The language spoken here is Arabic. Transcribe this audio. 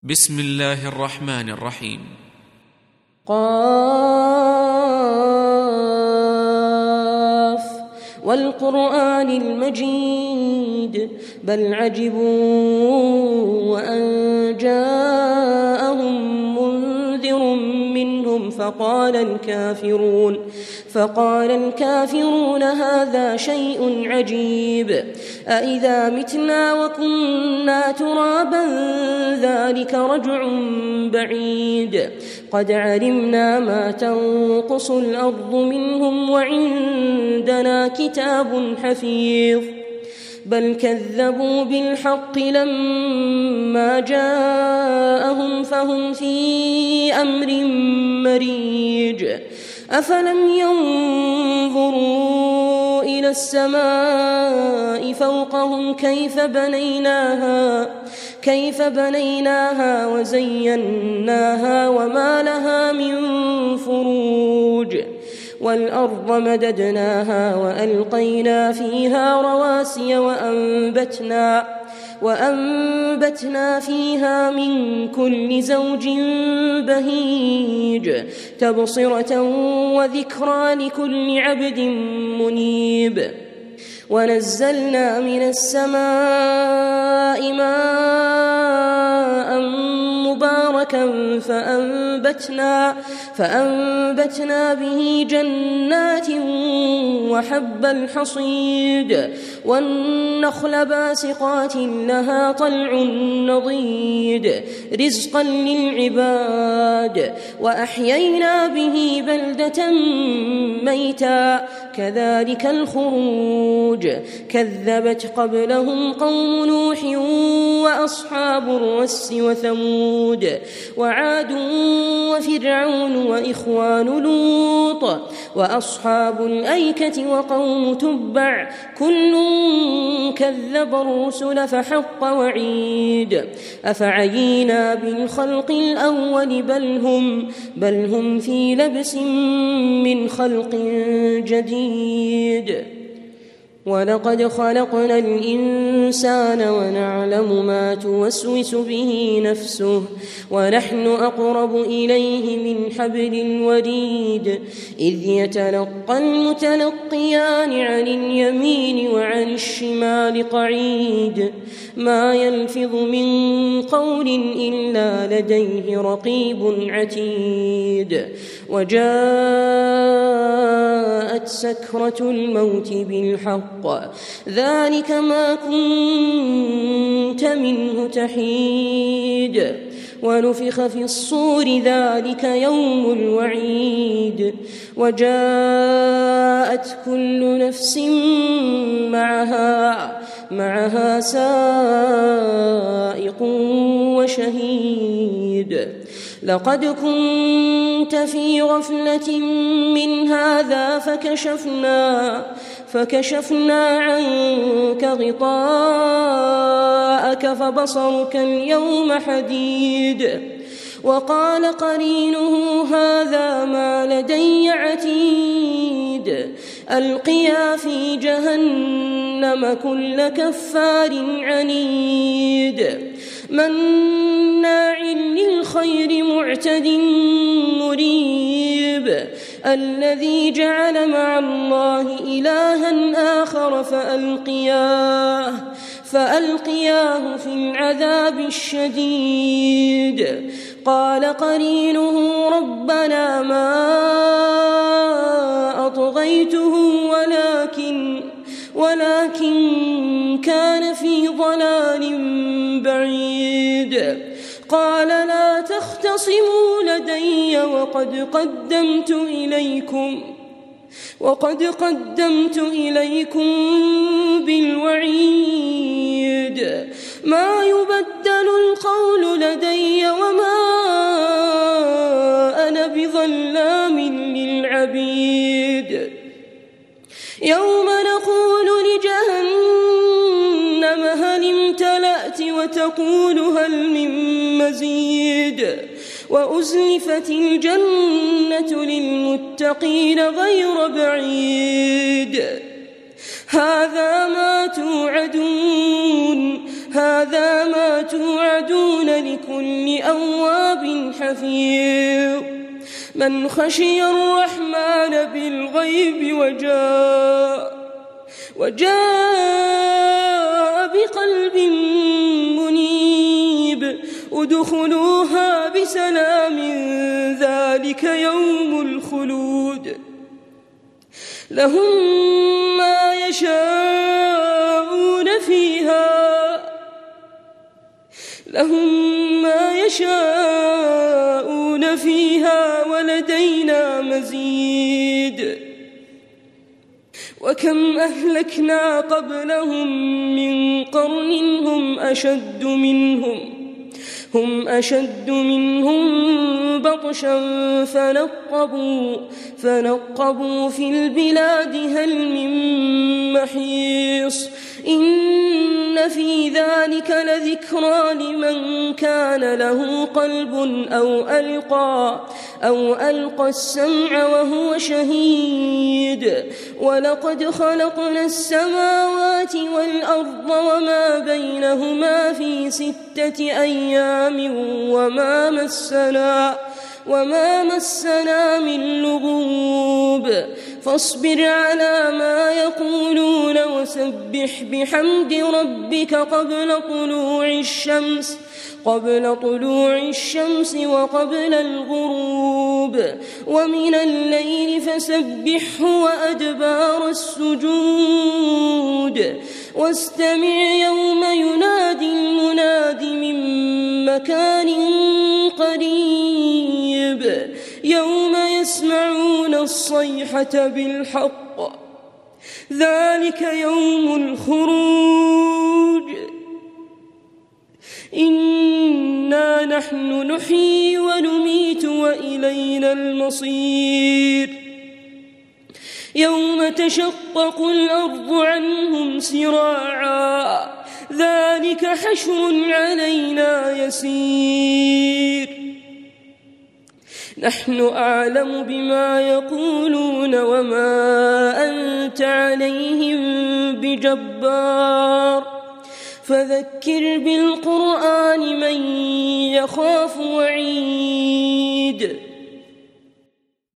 بسم الله الرحمن الرحيم. قاف والقرآن المجيد بل عجبوا وأن جاءهم منذر منهم فقال الكافرون هذا شيء عجيب أإذا متنا وكنا ترابا ذلك رجع بعيد قد علمنا ما تنقص الأرض منهم وعندنا كتاب حفيظ بل كذبوا بالحق لما جاءهم فهم في أمر مريج أفلم ينظروا إلى السماء فوقهم كيف بنيناها وزيناها وما لها من فروج والأرض مددناها وألقينا فيها رواسي وأنبتنا فيها من كل زوج بهيج تبصرة وذكرى لكل عبد منيب ونزلنا من السماء ماء مباركا فأنبتنا به جنات وحب الحصيد والنخل باسقات لها طلع نضيد رزقا للعباد وأحيينا به بلدة ميتا كذلك الخروج كذبت قبلهم قوم نوح وأصحاب الرس وثمود وعاد وفرعون وإخوان لوط وأصحاب الأيكة وقوم تبع كل كذب الرسل فحق وعيد أفعينا بالخلق الأول بل هم في لبس من خلق جديد ولقد خلقنا الإنسان ونعلم ما توسوس به نفسه ونحن أقرب إليه من حبل الوريد إذ يتلقى المتلقيان عن اليمين وعن الشمال قعيد ما يلفظ من قول إلا لديه رقيب عتيد وجاءت سكرة الموت بالحق ذلك ما كنت منه تحيد ونفخ في الصور ذلك يوم الوعيد وجاءت كل نفس معها سائق وشهيد لقد كنت في غفلة من هذا فكشفنا عنك غطاءك فبصرك اليوم حديد وقال قرينه هذا ما لدي عتيد ألقيا في جهنم كل كفار عنيد مناع للخير معتد مريب الذي جعل مع الله إلها آخر فألقياه في العذاب الشديد قال قرينه ربنا ما أطغيته ولكن كان في ضلال بعيد قال لا تختصموا لدي وقد قدمت إليكم بالوعيد ما يبدل القول لدي وما أنا بظلام للعبيد يوم نقول لجهنم هل امتلأت وتقول هل من مزيد وأزلفت الجنة للمتقين غير بعيد هذا ما توعدون هذا ما توعدون لكل أواب حفيظ من خشي الرحمن بالغيب وجاء بقلب منيب ادخلوها بسلام ذلك يوم الخلود لهم ما يشاءون فيها ولدينا مزيد وكم أهلكنا قبلهم من قرن هم أشد منهم بطشا فنقبوا في البلاد هل من محيص إن في ذلك لذكرى لمن كان له قلب أو ألقى السمع وهو شهيد ولقد خلقنا السماوات والأرض وما بينهما في 6 أيام وما مسنا من لغوب فاصبر على ما يقولون وسبح بحمد ربك قبل طلوع الشمس وقبل الغروب ومن الليل فسبحه وأدبار السجود واستمع يوم ينادي المناد من مكان قريب يوم يسمعون الصيحة بالحق ذلك يوم الخروج إنا نحن نحيي ونميت وإلينا المصير يوم تشقق الأرض عنهم سراعا ذلك حشر علينا يسير نحن أعلم بما يقولون وما أنت عليهم بجبار فذكر بالقرآن من يخاف وعيد